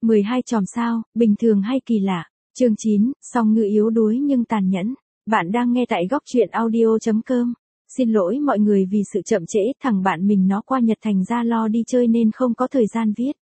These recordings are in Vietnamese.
12 chòm sao, bình thường hay kỳ lạ. Chương 9, Song Ngư yếu đuối nhưng tàn nhẫn. Bạn đang nghe tại góc truyện audio.com. Xin lỗi mọi người vì sự chậm trễ, thằng bạn mình nó qua Nhật thành ra lo đi chơi nên không có thời gian viết.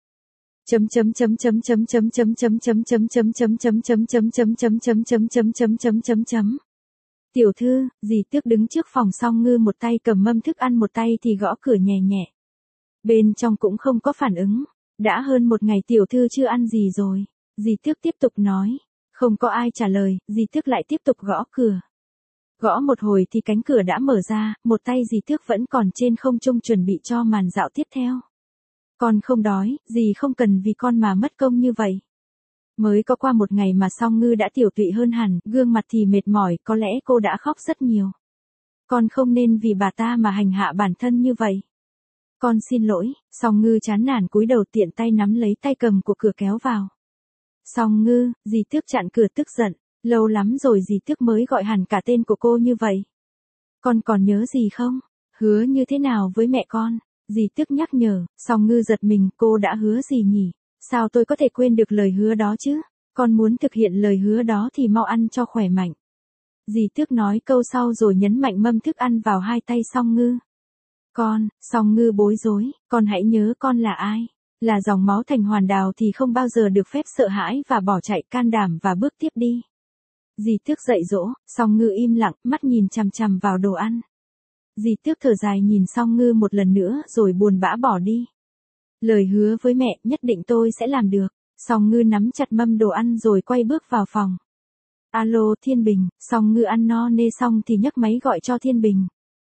Tiểu thư, dì Tước đứng trước phòng Song Ngư, một tay cầm mâm thức ăn, một tay thì gõ cửa nhẹ nhẹ. Bên trong cũng không có phản ứng. Đã hơn một ngày tiểu thư chưa ăn gì rồi. Dì Tước tiếp tục nói. Không có ai trả lời, dì Tước lại tiếp tục gõ cửa. Gõ một hồi thì cánh cửa đã mở ra, một tay dì Tước vẫn còn trên không trung chuẩn bị cho màn dạo tiếp theo. Con không đói, dì không cần vì con mà mất công như vậy. Mới có qua một ngày mà Song Ngư đã tiểu tụy hơn hẳn, gương mặt thì mệt mỏi, có lẽ cô đã khóc rất nhiều. Con không nên vì bà ta mà hành hạ bản thân như vậy. Con xin lỗi. Song Ngư chán nản cúi đầu, tiện tay nắm lấy tay cầm của cửa kéo vào. Song Ngư, dì Tước chặn cửa tức giận. Lâu lắm rồi dì Tước mới gọi hẳn cả tên của cô như vậy. Con còn nhớ gì không? Hứa như thế nào với mẹ con? Dì Tước nhắc nhở. Song Ngư giật mình, cô đã hứa gì nhỉ? Sao tôi có thể quên được lời hứa đó chứ? Con muốn thực hiện lời hứa đó thì mau ăn cho khỏe mạnh. Dì Tước nói câu sau rồi nhấn mạnh mâm thức ăn vào hai tay Song Ngư. Con, Song Ngư bối rối, con hãy nhớ con là ai? Là dòng máu thành hoàn đào thì không bao giờ được phép sợ hãi và bỏ chạy, can đảm và bước tiếp đi. Dì Tước dạy dỗ. Song Ngư im lặng, mắt nhìn chằm chằm vào đồ ăn. Dì Tước thở dài nhìn Song Ngư một lần nữa rồi buồn bã bỏ đi. Lời hứa với mẹ, nhất định tôi sẽ làm được. Song Ngư nắm chặt mâm đồ ăn rồi quay bước vào phòng. Alo, Thiên Bình. Song Ngư ăn no nê xong thì nhấc máy gọi cho Thiên Bình.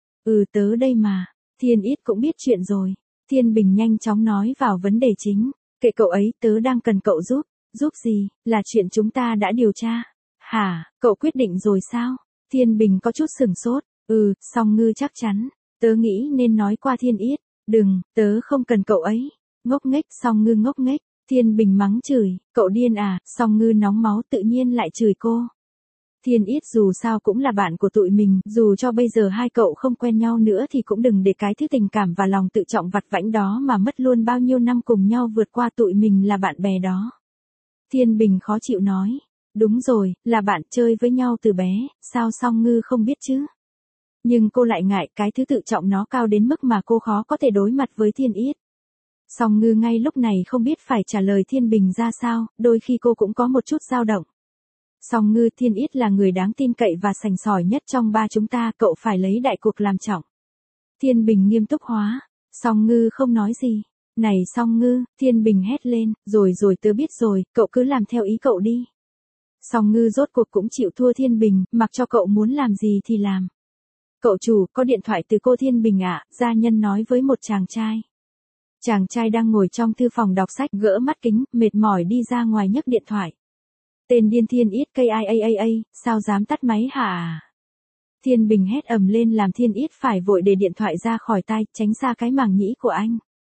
Tớ đây mà. Thiên Ít cũng biết chuyện rồi. Thiên Bình nhanh chóng nói vào vấn đề chính. Kệ cậu ấy, tớ đang cần cậu giúp. Giúp gì? Là chuyện chúng ta đã điều tra. Hả, cậu quyết định rồi sao? Thiên Bình có chút sửng sốt. Song Ngư chắc chắn. Tớ nghĩ nên nói qua Thiên Ít. Đừng, tớ không cần cậu ấy. Ngốc nghếch. Song Ngư ngốc nghếch. Thiên Bình mắng chửi. Cậu điên à? Song Ngư nóng máu tự nhiên lại chửi cô. Thiên Ít dù sao cũng là bạn của tụi mình, dù cho bây giờ hai cậu không quen nhau nữa thì cũng đừng để cái thứ tình cảm và lòng tự trọng vặt vãnh đó mà mất luôn bao nhiêu năm cùng nhau vượt qua, tụi mình là bạn bè đó. Thiên Bình khó chịu nói. Đúng rồi, là bạn chơi với nhau từ bé, sao Song Ngư không biết chứ? Nhưng cô lại ngại, cái thứ tự trọng nó cao đến mức mà cô khó có thể đối mặt với Thiên Ít. Song Ngư ngay lúc này không biết phải trả lời Thiên Bình ra sao, đôi khi cô cũng có một chút dao động. Song Ngư, Thiên Ít là người đáng tin cậy và sành sỏi nhất trong ba chúng ta, cậu phải lấy đại cuộc làm trọng. Thiên Bình nghiêm túc hóa. Song Ngư không nói gì. Này Song Ngư, Thiên Bình hét lên, rồi tớ biết rồi, cậu cứ làm theo ý cậu đi. Song Ngư rốt cuộc cũng chịu thua Thiên Bình, mặc cho cậu muốn làm gì thì làm. Cậu chủ, có điện thoại từ cô Thiên Bình ạ, gia nhân nói với một chàng trai. Chàng trai đang ngồi trong thư phòng đọc sách, gỡ mắt kính, mệt mỏi đi ra ngoài nhấc điện thoại. Tên điên Thiên Ít KIAAA, sao dám tắt máy hả? Thiên Bình hét ầm lên làm Thiên Ít phải vội để điện thoại ra khỏi tai, tránh xa cái màng nhĩ của anh.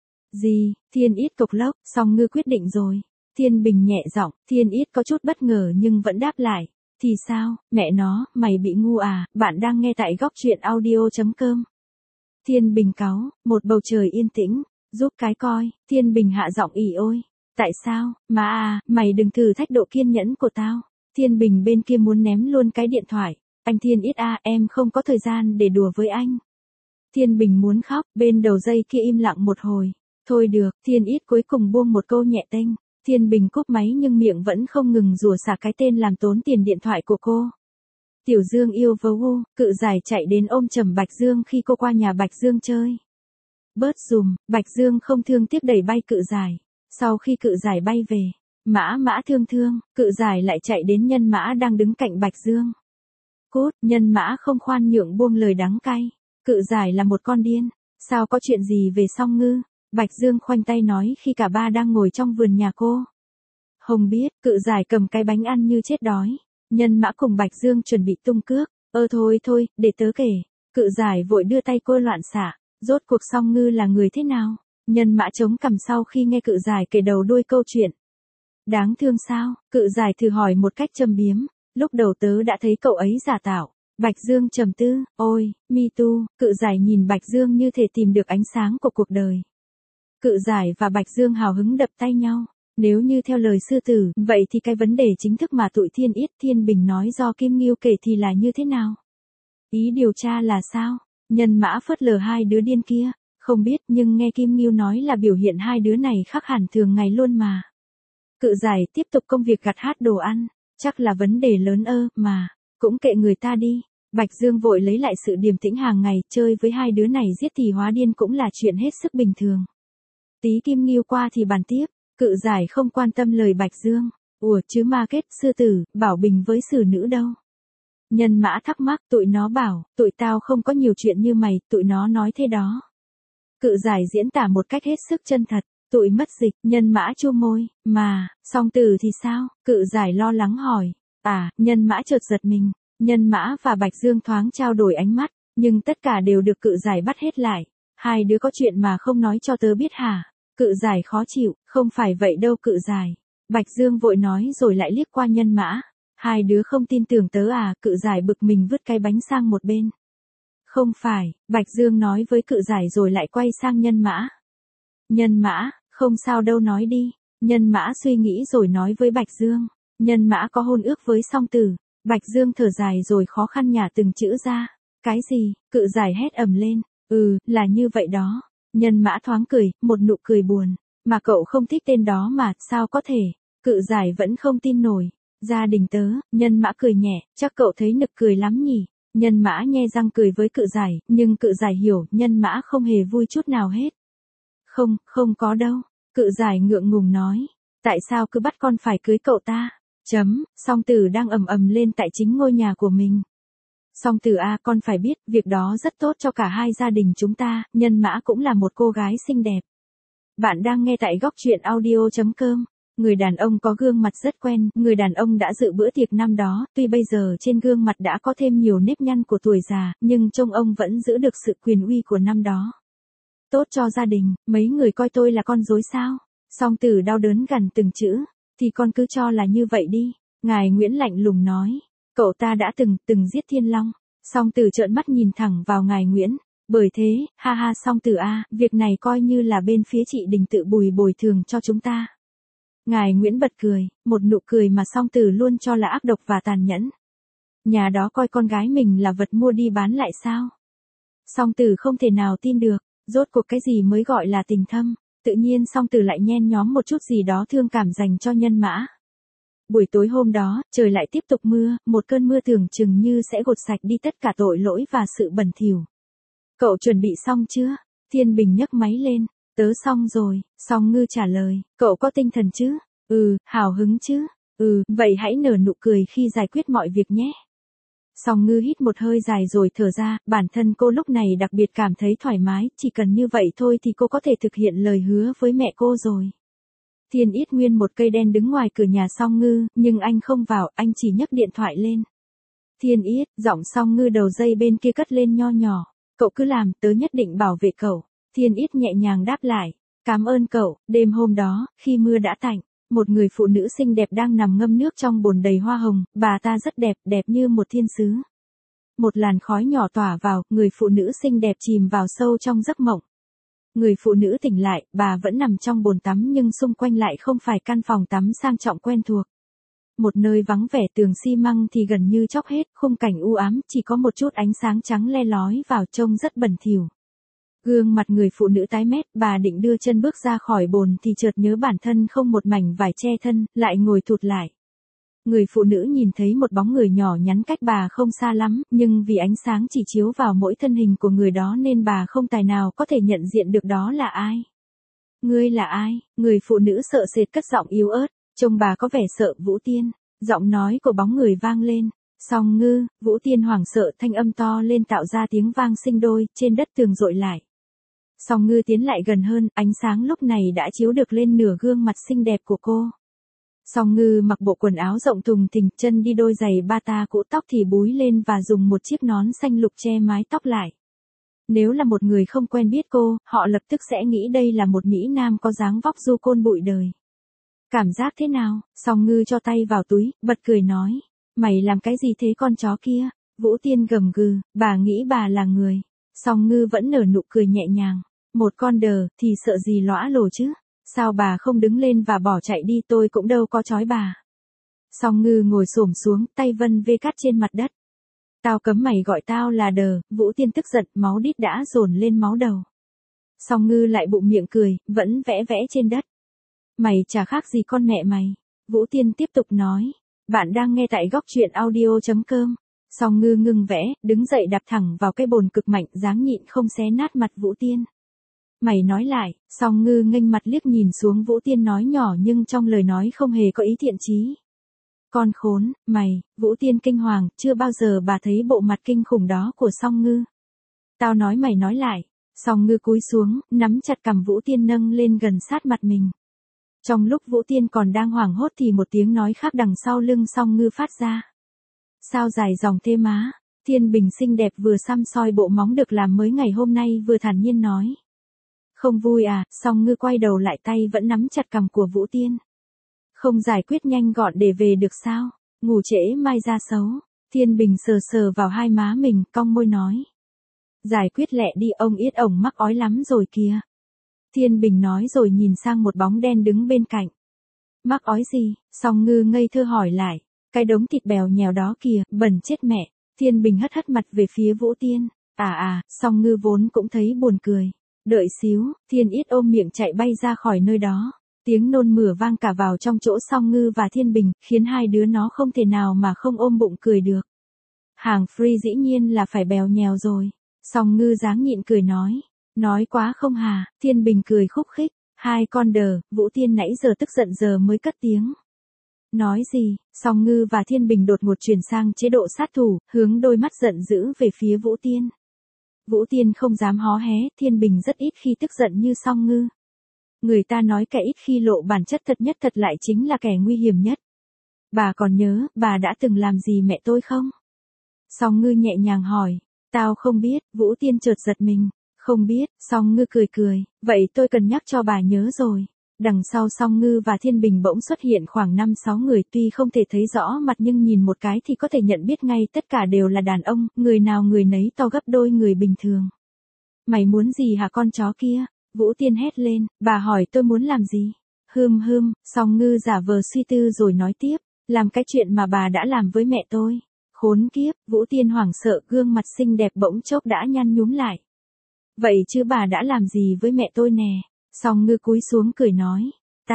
Gì? Thiên Ít cộc lốc. Song Ngư quyết định rồi. Thiên Bình nhẹ giọng. Thiên Ít có chút bất ngờ nhưng vẫn đáp lại. Thì sao, mẹ nó, mày bị ngu à? Bạn đang nghe tại góc truyện audio.com. Thiên Bình cáu. Một bầu trời yên tĩnh. Giúp cái coi. Thiên Bình hạ giọng ỉ ôi. Tại sao, mà mày đừng thử thách độ kiên nhẫn của tao. Thiên Bình bên kia muốn ném luôn cái điện thoại. Anh Thiên Ít em không có thời gian để đùa với anh. Thiên Bình muốn khóc, bên đầu dây kia im lặng một hồi. Thôi được, Thiên Ít cuối cùng buông một câu nhẹ tênh. Thiên Bình cúp máy nhưng miệng vẫn không ngừng rủa xả cái tên làm tốn tiền điện thoại của cô. Tiểu Dương yêu vấu, cự giải chạy đến ôm chầm Bạch Dương khi cô qua nhà Bạch Dương chơi. Bớt dùm, Bạch Dương không thương tiếc đẩy bay cự giải. Sau khi cự giải bay về, mã thương, cự giải lại chạy đến Nhân Mã đang đứng cạnh Bạch Dương. Cút, Nhân Mã không khoan nhượng buông lời đắng cay. Cự giải là một con điên. Sao có chuyện gì về Song Ngư? Bạch Dương khoanh tay nói khi cả ba đang ngồi trong vườn nhà cô. Hồng biết, cự giải cầm cái bánh ăn như chết đói. Nhân Mã cùng Bạch Dương chuẩn bị tung cước. Thôi, để tớ kể. Cự giải vội đưa tay cô loạn xạ. Rốt cuộc Song Ngư là người thế nào? Nhân Mã chống cằm sau khi nghe cự giải kể đầu đuôi câu chuyện. Đáng thương sao? Cự giải thử hỏi một cách châm biếm. Lúc đầu tớ đã thấy cậu ấy giả tạo. Bạch Dương trầm tư. Ôi, me too. Cự giải nhìn Bạch Dương như thể tìm được ánh sáng của cuộc đời. Cự giải và Bạch Dương hào hứng đập tay nhau. Nếu như theo lời sư tử, vậy thì cái vấn đề chính thức mà tụi Thiên Yết Thiên Bình nói do Kim Ngưu kể thì là như thế nào? Ý điều tra là sao? Nhân Mã phớt lờ hai đứa điên kia, không biết nhưng nghe Kim Ngưu nói là biểu hiện hai đứa này khác hẳn thường ngày luôn mà. Cự giải tiếp tục công việc gặt hái đồ ăn, chắc là vấn đề lớn mà, cũng kệ người ta đi. Bạch Dương vội lấy lại sự điềm tĩnh hàng ngày, chơi với hai đứa này giết thì hóa điên cũng là chuyện hết sức bình thường. Tí Kim Ngưu qua thì bàn tiếp, cự giải không quan tâm lời Bạch Dương. Ủa chứ ma kết sư tử, Bảo Bình với xử nữ đâu? Nhân Mã thắc mắc, tụi nó bảo, tụi tao không có nhiều chuyện như mày, tụi nó nói thế đó. Cự giải diễn tả một cách hết sức chân thật, tụi mất dịch, Nhân Mã chu môi, mà, song tử thì sao? Cự giải lo lắng hỏi. Nhân Mã chợt giật mình, Nhân Mã và Bạch Dương thoáng trao đổi ánh mắt, nhưng tất cả đều được cự giải bắt hết lại. Hai đứa có chuyện mà không nói cho tớ biết hả? Cự giải khó chịu, không phải vậy đâu cự giải. Bạch Dương vội nói rồi lại liếc qua Nhân Mã. Hai đứa không tin tưởng tớ cự giải bực mình vứt cái bánh sang một bên. Không phải, Bạch Dương nói với cự giải rồi lại quay sang Nhân Mã. Nhân Mã, không sao đâu nói đi. Nhân Mã suy nghĩ rồi nói với Bạch Dương. Nhân Mã có hôn ước với song tử. Bạch Dương thở dài rồi khó khăn nhả từng chữ ra. Cái gì? Cự giải hét ầm lên. Là như vậy đó. Nhân Mã thoáng cười, một nụ cười buồn. Mà cậu không thích tên đó mà, sao có thể? Cự giải vẫn không tin nổi. Gia đình tớ, Nhân Mã cười nhẹ, chắc cậu thấy nực cười lắm nhỉ? Nhân Mã nhe răng cười với cự giải, nhưng cự giải hiểu, Nhân Mã không hề vui chút nào hết. Không có đâu. Cự giải ngượng ngùng nói. Tại sao cứ bắt con phải cưới cậu ta? Song tử đang ầm ầm lên tại chính ngôi nhà của mình. Song tử con phải biết, việc đó rất tốt cho cả hai gia đình chúng ta, Nhân Mã cũng là một cô gái xinh đẹp. Bạn đang nghe tại góc truyện audio.com. Người đàn ông có gương mặt rất quen, người đàn ông đã dự bữa tiệc năm đó, tuy bây giờ trên gương mặt đã có thêm nhiều nếp nhăn của tuổi già, nhưng trông ông vẫn giữ được sự quyền uy của năm đó. Tốt cho gia đình, mấy người coi tôi là con rối sao? Song tử đau đớn gằn từng chữ, thì con cứ cho là như vậy đi. Ngài Nguyễn lạnh lùng nói, cậu ta đã từng giết Thiên Long. Song tử trợn mắt nhìn thẳng vào Ngài Nguyễn. Bởi thế, ha song tử việc này coi như là bên phía chị Đình tự bồi thường cho chúng ta. Ngài Nguyễn bật cười, một nụ cười mà song tử luôn cho là ác độc và tàn nhẫn. Nhà đó coi con gái mình là vật mua đi bán lại sao? Song tử không thể nào tin được, rốt cuộc cái gì mới gọi là tình thâm. Tự nhiên song tử lại nhen nhóm một chút gì đó thương cảm dành cho Nhân Mã. Buổi tối hôm đó, trời lại tiếp tục mưa, một cơn mưa tưởng chừng như sẽ gột sạch đi tất cả tội lỗi và sự bẩn thỉu. Cậu chuẩn bị xong chưa? Thiên Bình nhấc máy lên. Tớ xong rồi, Song Ngư trả lời, cậu có tinh thần chứ? Hào hứng chứ? Vậy hãy nở nụ cười khi giải quyết mọi việc nhé. Song Ngư hít một hơi dài rồi thở ra, bản thân cô lúc này đặc biệt cảm thấy thoải mái, chỉ cần như vậy thôi thì cô có thể thực hiện lời hứa với mẹ cô rồi. Thiên Yết Nguyên một cây đen đứng ngoài cửa nhà Song Ngư, nhưng anh không vào, anh chỉ nhấc điện thoại lên. Thiên Yết, giọng Song Ngư đầu dây bên kia cất lên nho nhỏ. Cậu cứ làm, tớ nhất định bảo vệ cậu. Thiên Yết nhẹ nhàng đáp lại. Cảm ơn cậu. Đêm hôm đó, khi mưa đã tạnh, một người phụ nữ xinh đẹp đang nằm ngâm nước trong bồn đầy hoa hồng, bà ta rất đẹp, đẹp như một thiên sứ. Một làn khói nhỏ tỏa vào, người phụ nữ xinh đẹp chìm vào sâu trong giấc mộng. Người phụ nữ tỉnh lại, bà vẫn nằm trong bồn tắm nhưng xung quanh lại không phải căn phòng tắm sang trọng quen thuộc. Một nơi vắng vẻ, tường xi măng thì gần như chóc hết, khung cảnh u ám, chỉ có một chút ánh sáng trắng le lói vào trông rất bẩn thỉu. Gương mặt người phụ nữ tái mét, bà định đưa chân bước ra khỏi bồn thì chợt nhớ bản thân không một mảnh vải che thân, lại ngồi thụt lại. Người phụ nữ nhìn thấy một bóng người nhỏ nhắn cách bà không xa lắm, nhưng vì ánh sáng chỉ chiếu vào mỗi thân hình của người đó nên bà không tài nào có thể nhận diện được đó là ai. Ngươi là ai? Người phụ nữ sợ sệt cất giọng yếu ớt, trông bà có vẻ sợ. Vũ Tiên. Giọng nói của bóng người vang lên. Song Ngư. Vũ Tiên hoảng sợ, thanh âm to lên tạo ra tiếng vang sinh đôi, trên đất tường dội lại. Song Ngư tiến lại gần hơn, ánh sáng lúc này đã chiếu được lên nửa gương mặt xinh đẹp của cô. Song Ngư mặc bộ quần áo rộng thùng thình, chân đi đôi giày bata cũ, tóc thì búi lên và dùng một chiếc nón xanh lục che mái tóc lại. Nếu là một người không quen biết cô, họ lập tức sẽ nghĩ đây là một mỹ nam có dáng vóc du côn bụi đời. Cảm giác thế nào? Song Ngư cho tay vào túi, bật cười nói. Mày làm cái gì thế con chó kia? Vũ Tiên gầm gừ, bà nghĩ bà là người. Song Ngư vẫn nở nụ cười nhẹ nhàng. Một con đờ, thì sợ gì lõa lồ chứ? Sao bà không đứng lên và bỏ chạy đi, tôi cũng đâu có trói bà. Song Ngư ngồi xổm xuống, tay vân vê cát trên mặt đất. Tao cấm mày gọi tao là đờ, Vũ Tiên tức giận, máu đít đã dồn lên máu đầu. Song Ngư lại bụng miệng cười, vẫn vẽ vẽ trên đất. Mày chả khác gì con mẹ mày. Vũ Tiên tiếp tục nói. Bạn đang nghe tại góc truyện audio.com. Song Ngư ngưng vẽ, đứng dậy đạp thẳng vào cái bồn cực mạnh, dáng nhịn không xé nát mặt Vũ Tiên. Mày nói lại. Song Ngư nghênh mặt liếc nhìn xuống Vũ Tiên nói nhỏ nhưng trong lời nói không hề có ý thiện chí. Con khốn, mày. Vũ Tiên kinh hoàng, chưa bao giờ bà thấy bộ mặt kinh khủng đó của Song Ngư. Tao nói mày nói lại. Song Ngư cúi xuống, nắm chặt cằm Vũ Tiên nâng lên gần sát mặt mình. Trong lúc Vũ Tiên còn đang hoảng hốt thì một tiếng nói khác đằng sau lưng Song Ngư phát ra. Sao dài dòng thế má? Thiên Bình xinh đẹp vừa xăm soi bộ móng được làm mới ngày hôm nay vừa thản nhiên nói. Không vui à? Song Ngư quay đầu lại, tay vẫn nắm chặt cằm của Vũ Tiên. Không giải quyết nhanh gọn để về được sao? Ngủ trễ mai ra xấu. Thiên Bình sờ sờ vào hai má mình, cong môi nói. Giải quyết lẹ đi, ông Yết ổng mắc ói lắm rồi kìa. Thiên Bình nói rồi nhìn sang một bóng đen đứng bên cạnh. Mắc ói gì? Song Ngư ngây thơ hỏi lại. Cái đống thịt bèo nhèo đó kìa, bẩn chết mẹ. Thiên Bình hất hất mặt về phía Vũ Tiên. Song Ngư vốn cũng thấy buồn cười. Đợi xíu, Thiên Yết ôm miệng chạy bay ra khỏi nơi đó. Tiếng nôn mửa vang cả vào trong chỗ Song Ngư và Thiên Bình, khiến hai đứa nó không thể nào mà không ôm bụng cười được. Hàng free dĩ nhiên là phải bèo nhèo rồi. Song Ngư dáng nhịn cười nói. Nói quá không hà? Thiên Bình cười khúc khích. Hai con đờ. Vũ Tiên nãy giờ tức giận giờ mới cất tiếng. Nói gì? Song Ngư và Thiên Bình đột ngột chuyển sang chế độ sát thủ, hướng đôi mắt giận dữ về phía Vũ Tiên. Vũ Tiên không dám hó hé, Thiên Bình rất ít khi tức giận như Song Ngư. Người ta nói kẻ ít khi lộ bản chất thật nhất thật lại chính là kẻ nguy hiểm nhất. Bà còn nhớ, bà đã từng làm gì mẹ tôi không? Song Ngư nhẹ nhàng hỏi. Tao không biết. Vũ Tiên chợt giật mình. Không biết. Song Ngư cười cười. Vậy tôi cần nhắc cho bà nhớ rồi. Đằng sau Song Ngư và Thiên Bình bỗng xuất hiện khoảng 5-6 người, tuy không thể thấy rõ mặt nhưng nhìn một cái thì có thể nhận biết ngay tất cả đều là đàn ông, người nào người nấy to gấp đôi người bình thường. Mày muốn gì hả con chó kia? Vũ Tiên hét lên. Bà hỏi tôi muốn làm gì? Song Ngư giả vờ suy tư rồi nói tiếp. Làm cái chuyện mà bà đã làm với mẹ tôi. Khốn kiếp. Vũ Tiên hoảng sợ, gương mặt xinh đẹp bỗng chốc đã nhăn nhúm lại. Vậy chứ bà đã làm gì với mẹ tôi nè? Song Ngư cúi xuống cười nói.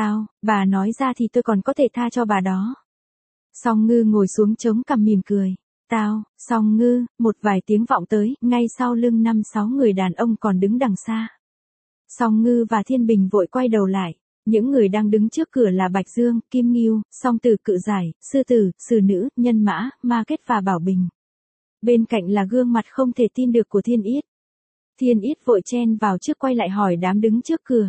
Bà nói ra thì tôi còn có thể tha cho bà đó. Song Ngư ngồi xuống chống cằm mỉm cười. Song Ngư, một vài tiếng vọng tới, ngay sau lưng 5-6 người đàn ông còn đứng đằng xa. Song Ngư và Thiên Bình vội quay đầu lại. Những người đang đứng trước cửa là Bạch Dương, Kim Ngưu, Song Tử, Cự Giải, Sư Tử, Sử Nữ, Nhân Mã, Ma Kết và Bảo Bình. Bên cạnh là gương mặt không thể tin được của Thiên Yết. Thiên Yết vội chen vào trước quay lại hỏi đám đứng trước cửa.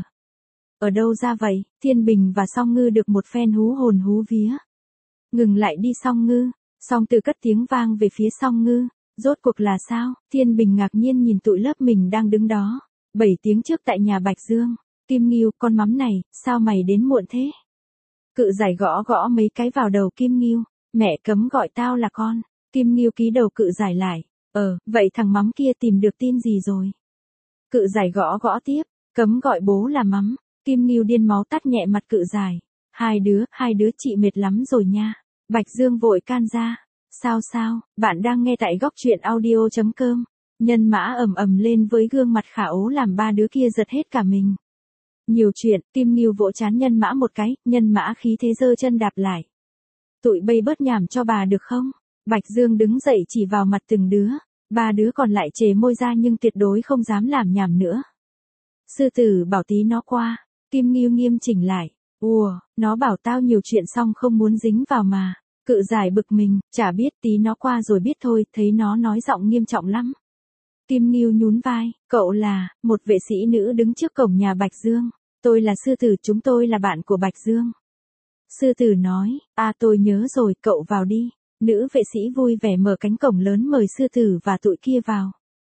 Ở đâu ra vậy? Thiên Bình và Song Ngư được một phen hú hồn hú vía. Ngừng lại đi Song Ngư. Song Tử cất tiếng vang về phía Song Ngư. Rốt cuộc là sao? Thiên Bình ngạc nhiên nhìn tụi lớp mình đang đứng đó. 7 tiếng trước tại nhà Bạch Dương. Kim Ngưu, con mắm này, sao mày đến muộn thế? Cự Giải gõ gõ mấy cái vào đầu Kim Ngưu. Mẹ cấm gọi tao là con. Kim Ngưu ký đầu Cự Giải lại. Vậy thằng mắm kia tìm được tin gì rồi? Cự Giải gõ gõ tiếp. Cấm gọi bố là mắm. Kim Ngưu điên máu tắt nhẹ mặt Cự Giải. Hai đứa chị mệt lắm rồi nha. Bạch Dương vội can ra. Sao? Bạn đang nghe tại góc truyện audio.com. Nhân Mã ầm ầm lên với gương mặt khả ố làm ba đứa kia giật hết cả mình. Nhiều chuyện. Kim Ngưu vỗ trán Nhân Mã một cái, Nhân Mã khí thế giơ chân đạp lại. Tụi bây bớt nhảm cho bà được không? Bạch Dương đứng dậy chỉ vào mặt từng đứa. Ba đứa còn lại chề môi ra nhưng tuyệt đối không dám làm nhảm nữa. Sư Tử bảo tí nó qua. Kim Ngưu nghiêm chỉnh lại. Nó bảo tao nhiều chuyện xong không muốn dính vào mà. Cự Giải bực mình, chả biết, tí nó qua rồi biết thôi, thấy nó nói giọng nghiêm trọng lắm. Kim Ngưu nhún vai. Cậu là? Một vệ sĩ nữ đứng trước cổng nhà Bạch Dương. Tôi là Sư Tử, chúng tôi là bạn của Bạch Dương. Sư Tử nói. Tôi nhớ rồi, cậu vào đi. Nữ vệ sĩ vui vẻ mở cánh cổng lớn mời Sư Tử và tụi kia vào.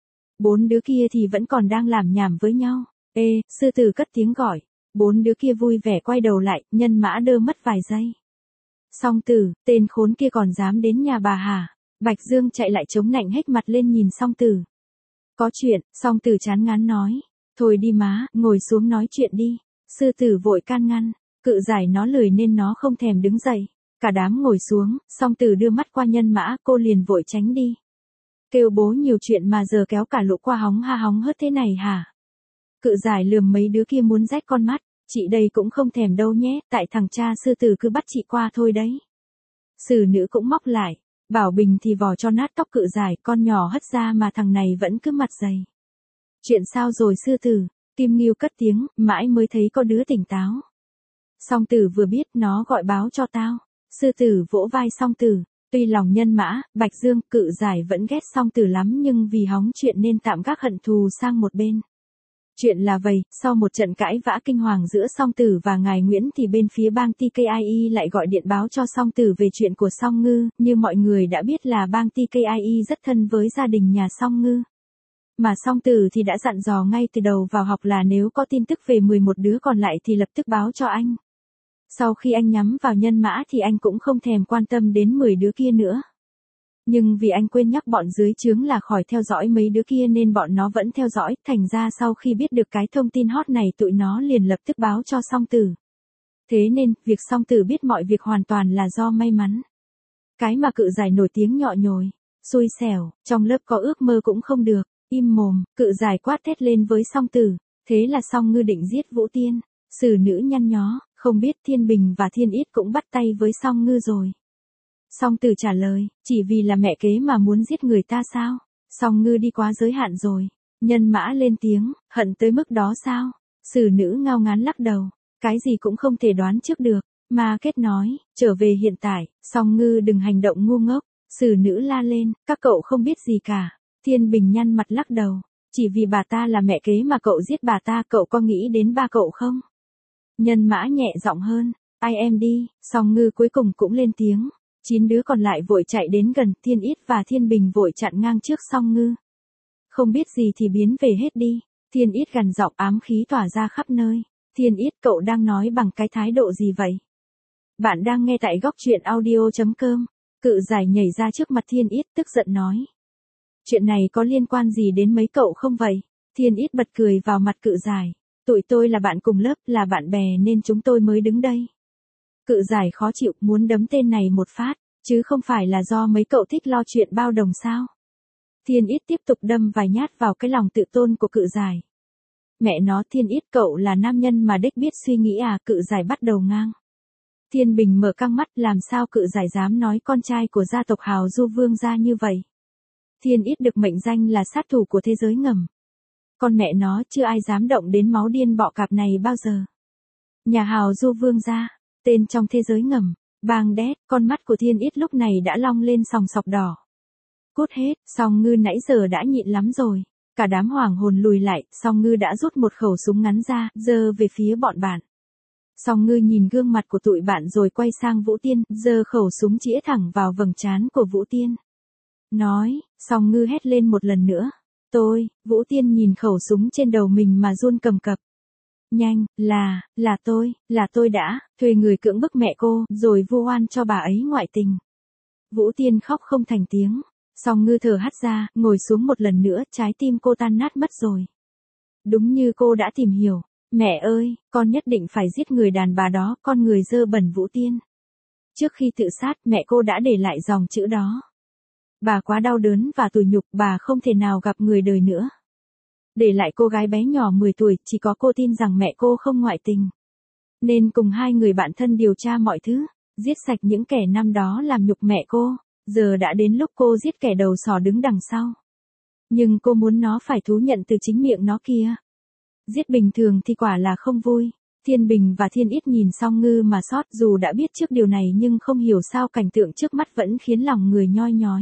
4 đứa kia thì vẫn còn đang làm nhảm với nhau. Ê, Sư Tử cất tiếng gọi. 4 đứa kia vui vẻ quay đầu lại, Nhân Mã đơ mất vài giây. Song Tử, tên khốn kia còn dám đến nhà bà hả? Bạch Dương chạy lại chống nạnh hết mặt lên nhìn Song Tử. Có chuyện. Song Tử chán ngán nói. Thôi đi má, ngồi xuống nói chuyện đi. Sư tử vội can ngăn, Cự Giải nó lười nên nó không thèm đứng dậy. Cả đám ngồi xuống, Song Tử đưa mắt qua Nhân Mã, cô liền vội tránh đi. Kêu bố nhiều chuyện mà giờ kéo cả lũ qua hóng ha hóng hớt thế này hả? Cự Giải lườm mấy đứa kia muốn rách con mắt, chị đây cũng không thèm đâu nhé, tại thằng cha sư tử cứ bắt chị qua thôi đấy. Sử nữ cũng móc lại, bảo bình thì vò cho nát tóc Cự Giải, con nhỏ hất ra mà thằng này vẫn cứ mặt dày. Chuyện sao rồi sư tử? Kim Ngưu cất tiếng, mãi mới thấy có đứa tỉnh táo. Song Tử vừa biết nó gọi báo cho tao. Sư tử vỗ vai Song Tử, tuy lòng Nhân Mã, Bạch Dương, Cự Giải vẫn ghét Song Tử lắm nhưng vì hóng chuyện nên tạm gác hận thù sang một bên. Chuyện là vậy, sau một trận cãi vã kinh hoàng giữa Song Tử và Ngài Nguyễn thì bên phía bang TKIE lại gọi điện báo cho Song Tử về chuyện của Song Ngư, như mọi người đã biết là bang TKIE rất thân với gia đình nhà Song Ngư. Mà Song Tử thì đã dặn dò ngay từ đầu vào học là nếu có tin tức về 11 đứa còn lại thì lập tức báo cho anh. Sau khi anh nhắm vào Nhân Mã thì anh cũng không thèm quan tâm đến 10 đứa kia nữa. Nhưng vì anh quên nhắc bọn dưới trướng là khỏi theo dõi mấy đứa kia nên bọn nó vẫn theo dõi, thành ra sau khi biết được cái thông tin hot này tụi nó liền lập tức báo cho Song Tử. Thế nên, việc Song Tử biết mọi việc hoàn toàn là do may mắn. Cái mà Cự Giải nổi tiếng nhọ nhồi, xui xẻo, trong lớp có ước mơ cũng không được, im mồm, Cự Giải quát thét lên với Song Tử, thế là Song Ngư định giết Vũ Tiên. Sử nữ nhăn nhó, không biết Thiên Bình và Thiên Ít cũng bắt tay với Song Ngư rồi. Song Tử trả lời, chỉ vì là mẹ kế mà muốn giết người ta sao? Song Ngư đi quá giới hạn rồi. Nhân Mã lên tiếng, hận tới mức đó sao? Sử nữ ngao ngán lắc đầu, cái gì cũng không thể đoán trước được. Ma Kết nói, trở về hiện tại, Song Ngư đừng hành động ngu ngốc. Sử nữ la lên, các cậu không biết gì cả. Thiên Bình nhăn mặt lắc đầu, chỉ vì bà ta là mẹ kế mà cậu giết bà ta, cậu có nghĩ đến ba cậu không? Nhân Mã nhẹ giọng hơn, ai em đi, Song Ngư cuối cùng cũng lên tiếng. 9 đứa còn lại vội chạy đến gần, Thiên Ít và Thiên Bình vội chặn ngang trước Song Ngư. Không biết gì thì biến về hết đi. Thiên Ít gằn giọng, ám khí tỏa ra khắp nơi. Thiên Ít, cậu đang nói bằng cái thái độ gì vậy? Bạn đang nghe tại góc truyện audio.com. Cự Giải nhảy ra trước mặt Thiên Ít tức giận nói. Chuyện này có liên quan gì đến mấy cậu không vậy? Thiên Ít bật cười vào mặt Cự Giải. Tụi tôi là bạn cùng lớp, là bạn bè nên chúng tôi mới đứng đây. Cự Giải khó chịu, muốn đấm tên này một phát, chứ không phải là do mấy cậu thích lo chuyện bao đồng sao. Thiên Ít tiếp tục đâm vài nhát vào cái lòng tự tôn của Cự Giải. Mẹ nó, Thiên Ít, cậu là nam nhân mà đếch biết suy nghĩ à? Cự Giải bắt đầu ngang. Thiên Bình mở căng mắt, làm sao Cự Giải dám nói con trai của gia tộc Hào Du Vương gia như vậy. Thiên Ít được mệnh danh là sát thủ của thế giới ngầm. Con mẹ nó, chưa ai dám động đến máu điên bọ cạp này bao giờ. Nhà Hào Du Vương gia, tên trong thế giới ngầm, bang đét, con mắt của Thiên Ít lúc này đã long lên sòng sọc đỏ. Cút hết, Song Ngư nãy giờ đã nhịn lắm rồi. Cả đám hoàng hồn lùi lại, Song Ngư đã rút một khẩu súng ngắn ra, giơ về phía bọn bạn. Song Ngư nhìn gương mặt của tụi bạn rồi quay sang Vũ Tiên, giơ khẩu súng chĩa thẳng vào vầng trán của Vũ Tiên. Nói, Song Ngư hét lên một lần nữa. Vũ Tiên nhìn khẩu súng trên đầu mình mà run cầm cập. Nhanh, là tôi đã thuê người cưỡng bức mẹ cô, rồi vu oan cho bà ấy ngoại tình. Vũ Tiên khóc không thành tiếng. Song Ngư thở hắt ra, ngồi xuống một lần nữa, trái tim cô tan nát mất rồi. Đúng như cô đã tìm hiểu. Mẹ ơi, con nhất định phải giết người đàn bà đó, con người dơ bẩn Vũ Tiên. Trước khi tự sát, mẹ cô đã để lại dòng chữ đó. Bà quá đau đớn và tủi nhục, bà không thể nào gặp người đời nữa. Để lại cô gái bé nhỏ 10 tuổi, chỉ có cô tin rằng mẹ cô không ngoại tình. Nên cùng hai người bạn thân điều tra mọi thứ, giết sạch những kẻ năm đó làm nhục mẹ cô. Giờ đã đến lúc cô giết kẻ đầu sỏ đứng đằng sau. Nhưng cô muốn nó phải thú nhận từ chính miệng nó kia. Giết bình thường thì quả là không vui. Thiên Bình và Thiên Ít nhìn Song Ngư mà xót, dù đã biết trước điều này nhưng không hiểu sao cảnh tượng trước mắt vẫn khiến lòng người nhoi nhói.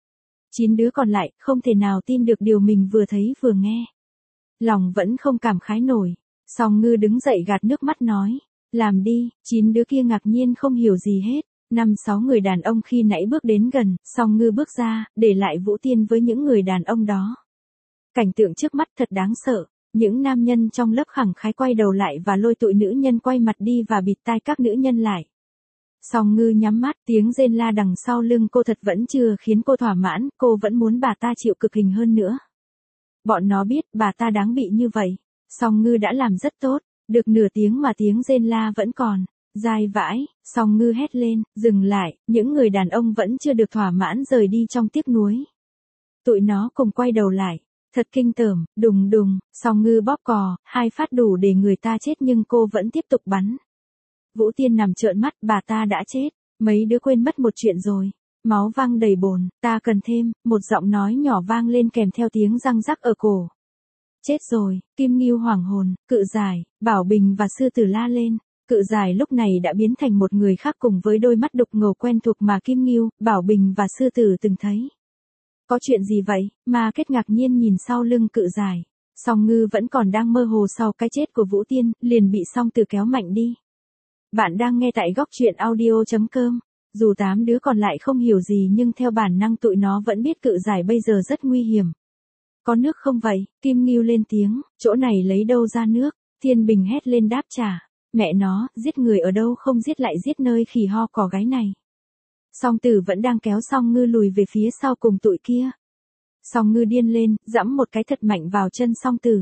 9 đứa còn lại không thể nào tin được điều mình vừa thấy vừa nghe. Lòng vẫn không cảm khái nổi. Song Ngư đứng dậy gạt nước mắt nói. Làm đi. 9 đứa kia ngạc nhiên không hiểu gì hết. 5-6 người đàn ông khi nãy bước đến gần, Song Ngư bước ra, để lại Vũ Tiên với những người đàn ông đó. Cảnh tượng trước mắt thật đáng sợ. Những nam nhân trong lớp khẳng khái quay đầu lại và lôi tụi nữ nhân quay mặt đi và bịt tai các nữ nhân lại. Song Ngư nhắm mắt, tiếng rên la đằng sau lưng cô thật vẫn chưa khiến cô thỏa mãn, cô vẫn muốn bà ta chịu cực hình hơn nữa. Bọn nó biết bà ta đáng bị như vậy. Song Ngư đã làm rất tốt. Được nửa tiếng mà tiếng rên la vẫn còn. Dai vãi, Song Ngư hét lên, dừng lại, những người đàn ông vẫn chưa được thỏa mãn rời đi trong tiếc nuối. Tụi nó cùng quay đầu lại. Thật kinh tởm, đùng đùng, Song Ngư bóp cò, 2 phát đủ để người ta chết nhưng cô vẫn tiếp tục bắn. Vũ Tiên nằm trợn mắt, bà ta đã chết. Mấy đứa quên mất một chuyện rồi. Máu văng đầy bồn, ta cần thêm, một giọng nói nhỏ vang lên kèm theo tiếng răng rắc ở cổ. Chết rồi, Kim Ngưu hoảng hồn, Cự Giải, Bảo Bình và Sư Tử la lên. Cự Giải lúc này đã biến thành một người khác cùng với đôi mắt đục ngầu quen thuộc mà Kim Ngưu, Bảo Bình và Sư Tử từng thấy. Có chuyện gì vậy? Ma Kết ngạc nhiên nhìn sau lưng Cự Giải. Song Ngư vẫn còn đang mơ hồ sau cái chết của Vũ Tiên, liền bị Song Tử kéo mạnh đi. Bạn đang nghe tại góc truyện audio.com. Dù 8 đứa còn lại không hiểu gì nhưng theo bản năng tụi nó vẫn biết Cự Giải bây giờ rất nguy hiểm. Có nước không vậy? Kim Ngưu lên tiếng, chỗ này lấy đâu ra nước? Thiên Bình hét lên đáp trả. Mẹ nó, giết người ở đâu không giết lại giết nơi khỉ ho cò gáy này. Song Tử vẫn đang kéo Song Ngư lùi về phía sau cùng tụi kia. Song Ngư điên lên, giẫm một cái thật mạnh vào chân Song Tử.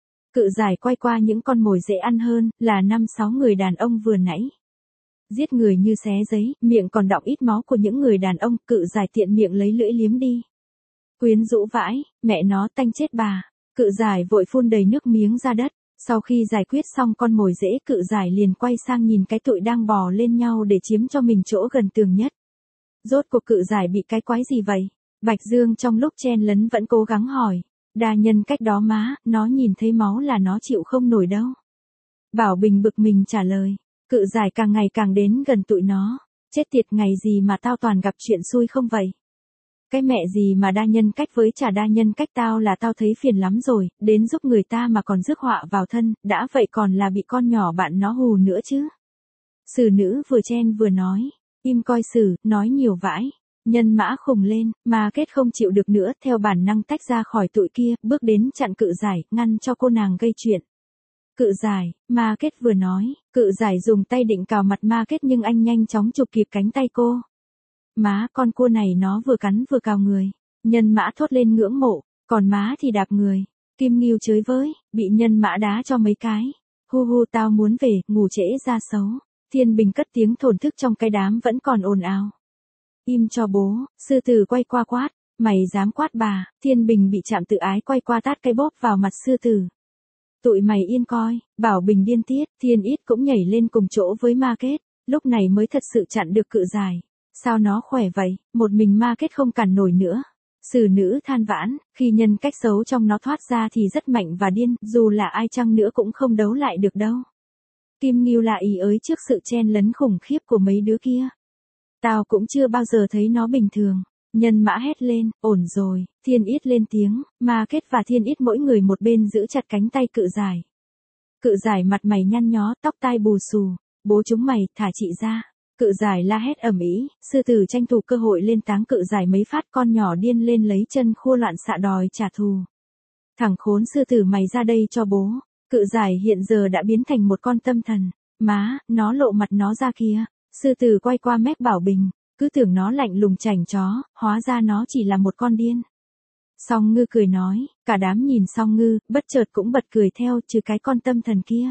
Cự Giải quay qua những con mồi dễ ăn hơn, là 5-6 người đàn ông vừa nãy. Giết người như xé giấy, miệng còn đọng ít máu của những người đàn ông, Cự Giải tiện miệng lấy lưỡi liếm đi. Quyến rũ vãi, mẹ nó tanh chết bà. Cự Giải vội phun đầy nước miếng ra đất. Sau khi giải quyết xong con mồi dễ, Cự Giải liền quay sang nhìn cái tụi đang bò lên nhau để chiếm cho mình chỗ gần tường nhất. Rốt cuộc Cự Giải bị cái quái gì vậy? Bạch Dương trong lúc chen lấn vẫn cố gắng hỏi. Đa nhân cách đó má, nó nhìn thấy máu là nó chịu không nổi đâu. Bảo Bình bực mình trả lời. Cự Giải càng ngày càng đến gần tụi nó. Chết tiệt, ngày gì mà tao toàn gặp chuyện xui không vậy? Cái mẹ gì mà đa nhân cách với chả đa nhân cách, tao là tao thấy phiền lắm rồi, đến giúp người ta mà còn rước họa vào thân, đã vậy còn là bị con nhỏ bạn nó hù nữa chứ. Sử nữ vừa chen vừa nói. Im coi Sử, nói nhiều vãi. Nhân Mã khùng lên, Ma Kết không chịu được nữa, theo bản năng tách ra khỏi tụi kia, bước đến chặn Cự Giải, ngăn cho cô nàng gây chuyện. Cự Giải, Ma Kết vừa nói, Cự Giải dùng tay định cào mặt Ma Kết nhưng anh nhanh chóng chụp kịp cánh tay cô. Má, con cua này nó vừa cắn vừa cào người. Nhân Mã thốt lên ngưỡng mộ, còn má thì đạp người. Kim Ngưu chới với, bị Nhân Mã đá cho mấy cái. Hu hu, tao muốn về, ngủ trễ ra xấu. Thiên Bình cất tiếng thổn thức trong cái đám vẫn còn ồn ào. Im cho bố, Sư Tử quay qua quát, mày dám quát bà? Thiên Bình bị chạm tự ái quay qua tát cái bóp vào mặt Sư Tử. Tụi mày yên coi, Bảo Bình điên tiết, Thiên Ít cũng nhảy lên cùng chỗ với Ma Kết, lúc này mới thật sự chặn được Cự Giải. Sao nó khỏe vậy, một mình Ma Kết không cản nổi nữa. Sử nữ than vãn, khi nhân cách xấu trong nó thoát ra thì rất mạnh và điên, dù là ai chăng nữa cũng không đấu lại được đâu. Kim Ngưu lại ý ới trước sự chen lấn khủng khiếp của mấy đứa kia. Tao cũng chưa bao giờ thấy nó bình thường. Nhân Mã hét lên, ổn rồi. Thiên Ít lên tiếng, Ma Kết và Thiên Ít mỗi người một bên giữ chặt cánh tay Cự Giải. Cự Giải mặt mày nhăn nhó, tóc tai bù xù. Bố chúng mày, thả chị ra. Cự Giải la hét ầm ĩ, Sư Tử tranh thủ cơ hội lên táng Cự Giải mấy phát, con nhỏ điên lên lấy chân khua loạn xạ đòi trả thù. Thằng khốn Sư Tử, mày ra đây cho bố. Cự Giải hiện giờ đã biến thành một con tâm thần. Má, nó lộ mặt nó ra kìa. Sư Tử quay qua mép Bảo Bình, cứ tưởng nó lạnh lùng chảnh chó, hóa ra nó chỉ là một con điên. Song Ngư cười nói, cả đám nhìn Song Ngư, bất chợt cũng bật cười theo, trừ cái con tâm thần kia.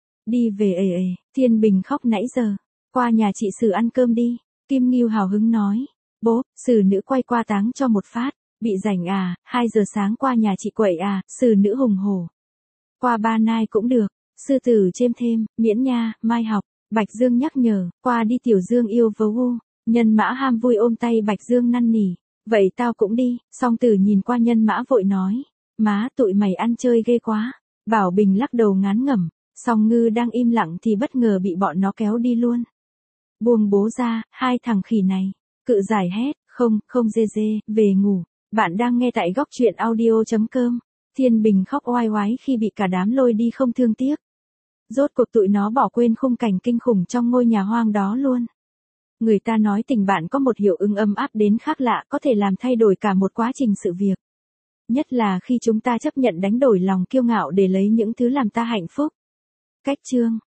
Đi về ề. Thiên Bình khóc nãy giờ. Qua nhà chị Sử ăn cơm đi. Kim Ngưu hào hứng nói. Bố, Sử nữ quay qua táng cho một phát. Bị rảnh à, 2 giờ sáng qua nhà chị quậy à, Sử nữ hùng hổ. Qua Ba Nai cũng được. Sư Tử chêm thêm, miễn nha, mai học. Bạch Dương nhắc nhở, qua đi Tiểu Dương yêu vớ u. Nhân Mã ham vui ôm tay Bạch Dương năn nỉ. Vậy tao cũng đi. Song Tử nhìn qua Nhân Mã vội nói. Má, tụi mày ăn chơi ghê quá. Bảo Bình lắc đầu ngán ngẩm. Song Ngư đang im lặng thì bất ngờ bị bọn nó kéo đi luôn. Buông bố ra, 2 thằng khỉ này. Cự Giải hét, không dê, về ngủ. Bạn đang nghe tại góc truyện audio.com. Thiên Bình khóc oai oái khi bị cả đám lôi đi không thương tiếc. Rốt cuộc tụi nó bỏ quên khung cảnh kinh khủng trong ngôi nhà hoang đó luôn. Người ta nói tình bạn có một hiệu ứng âm áp đến khác lạ, có thể làm thay đổi cả một quá trình sự việc. Nhất là khi chúng ta chấp nhận đánh đổi lòng kiêu ngạo để lấy những thứ làm ta hạnh phúc. Cách chương